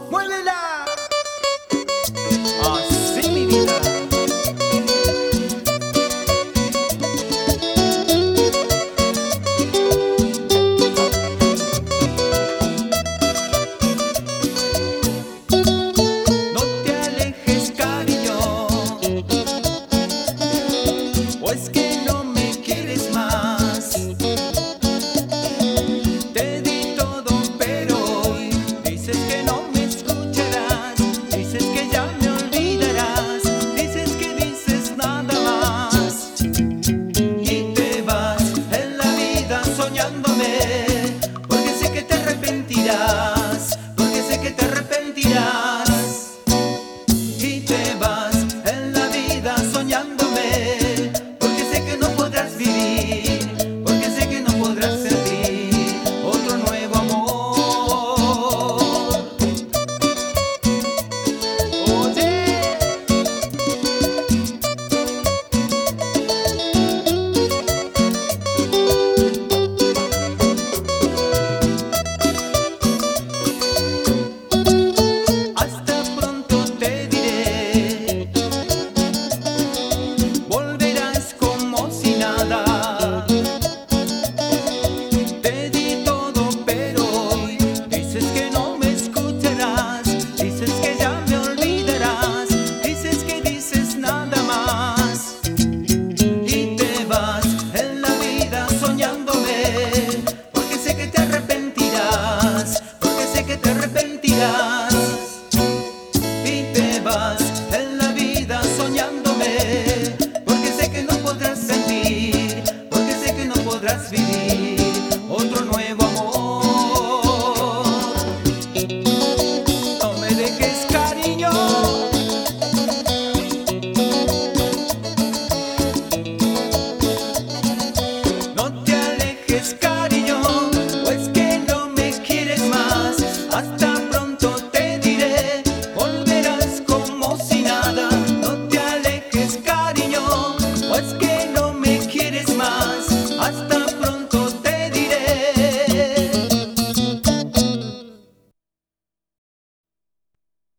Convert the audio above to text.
¡Muévela! Así mi vida. No te alejes, cariño, o es que no me quieres más. Te di todo, pero hoy dices que no me escucharás. Dices que ya me olvidarás. Dices que dices nada más. Y te vas en la vida soñándome, porque sé que te arrepentirás, porque sé que te arrepentirás.